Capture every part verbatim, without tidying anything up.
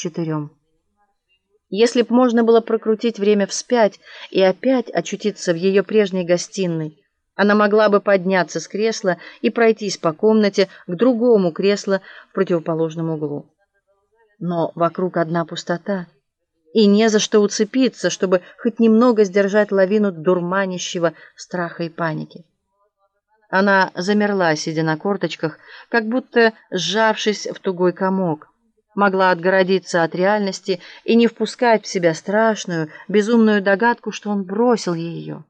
четырем. Если б можно было прокрутить время вспять и опять очутиться в ее прежней гостиной, она могла бы подняться с кресла и пройтись по комнате к другому креслу в противоположном углу. Но вокруг одна пустота, и не за что уцепиться, чтобы хоть немного сдержать лавину дурманящего страха и паники. Она замерла, сидя на корточках, как будто сжавшись в тугой комок, могла отгородиться от реальности и не впускать в себя страшную, безумную догадку, что он бросил ее.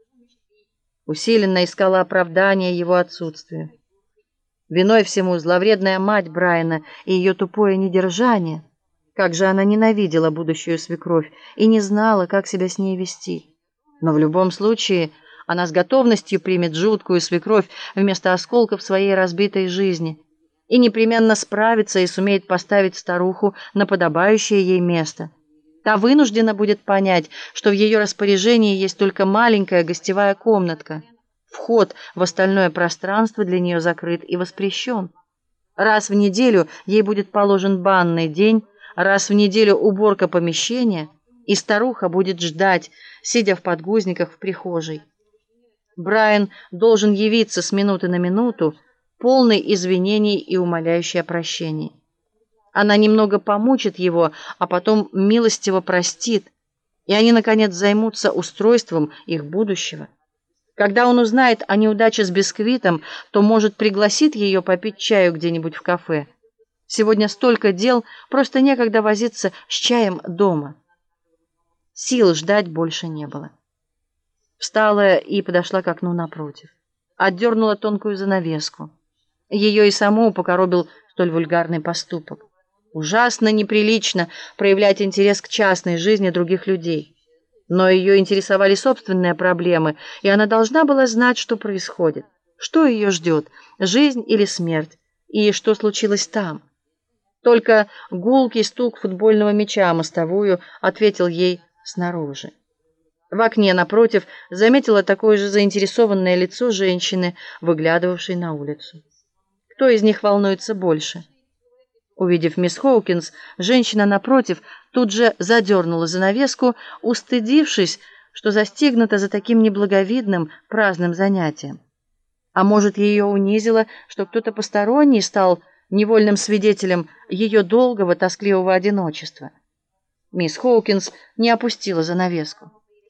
Усиленно искала оправдания его отсутствию. Виной всему зловредная мать Брайана и ее тупое недержание. Как же она ненавидела будущую свекровь и не знала, как себя с ней вести. Но в любом случае она с готовностью примет жуткую свекровь вместо осколков своей разбитой жизни и непременно справится и сумеет поставить старуху на подобающее ей место. Та вынуждена будет понять, что в ее распоряжении есть только маленькая гостевая комнатка. Вход в остальное пространство для нее закрыт и воспрещен. Раз в неделю ей будет положен банный день, раз в неделю уборка помещения, и старуха будет ждать, сидя в подгузниках в прихожей. Брайан должен явиться с минуты на минуту, полный извинений и умоляющий о прощении. Она немного помучит его, а потом милостиво простит, и они, наконец, займутся устройством их будущего. Когда он узнает о неудаче с бисквитом, то, может, пригласит ее попить чаю где-нибудь в кафе. Сегодня столько дел, просто некогда возиться с чаем дома. Сил ждать больше не было. Встала и подошла к окну напротив. Отдернула тонкую занавеску. Ее и саму покоробил столь вульгарный поступок. Ужасно неприлично проявлять интерес к частной жизни других людей. Но ее интересовали собственные проблемы, и она должна была знать, что происходит, что ее ждет, жизнь или смерть, и что случилось там. Только гулкий стук футбольного мяча о мостовую ответил ей снаружи. В окне напротив заметила такое же заинтересованное лицо женщины, выглядывавшей на улицу. Кто из них волнуется больше? Увидев мисс Хоукинс, женщина напротив тут же задернула занавеску, устыдившись, что застигнута за таким неблаговидным праздным занятием. А может, ее унизило, что кто-то посторонний стал невольным свидетелем ее долгого тоскливого одиночества. Мисс Хоукинс не опустила занавеску.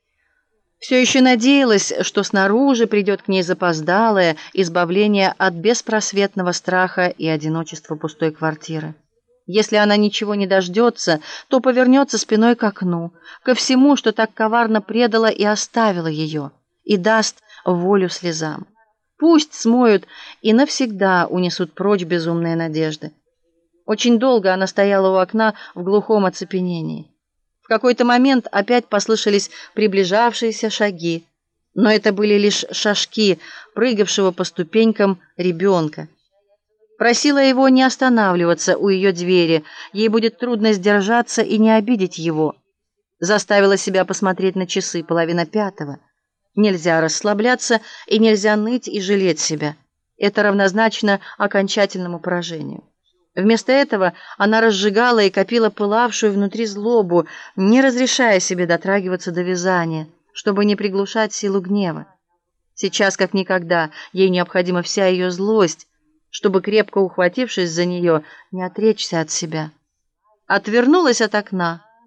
Все еще надеялась, что снаружи придет к ней запоздалое избавление от беспросветного страха и одиночества пустой квартиры. Если она ничего не дождется, то повернется спиной к окну, ко всему, что так коварно предало и оставило ее, и даст волю слезам. Пусть смоют и навсегда унесут прочь безумные надежды. Очень долго она стояла у окна в глухом оцепенении. В какой-то момент опять послышались приближавшиеся шаги, но это были лишь шажки прыгавшего по ступенькам ребенка. Просила его не останавливаться у ее двери, ей будет трудно сдержаться и не обидеть его. Заставила себя посмотреть на часы, половина пятого. Нельзя расслабляться и нельзя ныть и жалеть себя. Это равнозначно окончательному поражению. Вместо этого она разжигала и копила пылавшую внутри злобу, не разрешая себе дотрагиваться до вязания, чтобы не приглушать силу гнева. Сейчас, как никогда, ей необходима вся ее злость, чтобы, крепко ухватившись за нее, не отречься от себя. Отвернулась от окна,